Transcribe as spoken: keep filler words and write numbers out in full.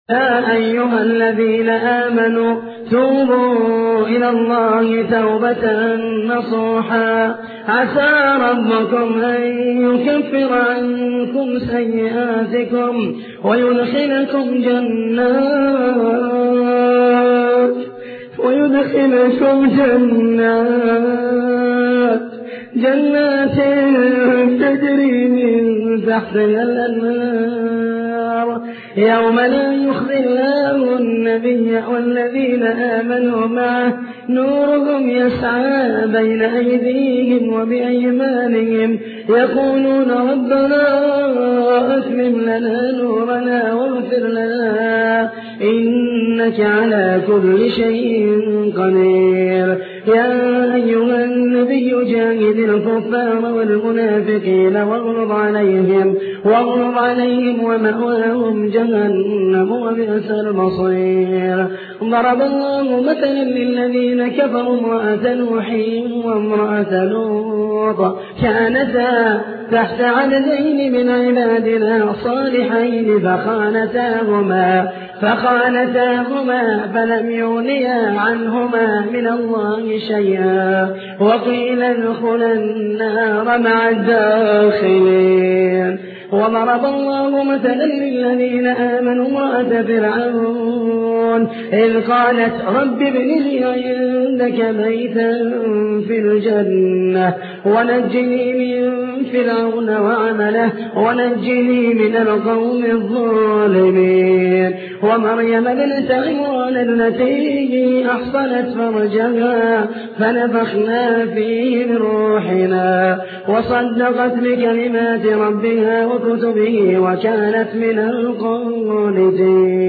يا أيها الذين آمنوا توبوا إلى الله توبة نصوحا عسى ربكم أن يكفر عنكم سيئاتكم ويدخلكم جنات ويدخلكم جنات جنات تجري من تحتها الأنهار يوم لا يخزي الله النبي والذين آمنوا معه نورهم يسعى بين أيديهم وبأيمانهم يقولون ربنا أتمم لنا نورنا واغفر لنا إنك على كل شيء قدير. يا أيها النبي جاهد الكفار والمنافقين واغلظ عليهم واغلظ عليهم ومأواهم جهنم وبئس المصير. ضرب الله مثلا للذين كفروا امرأة نوح وامرأة لوط كانتا تحت عبدين من عبادنا صالحين فخانتاهما فخانتاهما فلم يغنيا عنهما من الله شيئا وقيل ادخلا النار مع الداخلين. وضرب الله مثلا للذين آمنوا امرأة فرعون إذ قالت رب ابن لي عندك بيتا في الجنة ونجني من فرعون وعمله ونجني من القوم الظالمين. ومريم ابنة عمران التي أحصنت فرجها فنفخنا فيه من روحنا وصدقت بكلمات ربها وكتبه وكانت من القانتين.